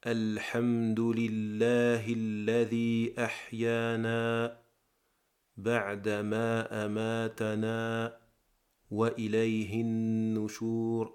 الحمد لله الذي أحيانا بعدما أماتنا وإليه النشور.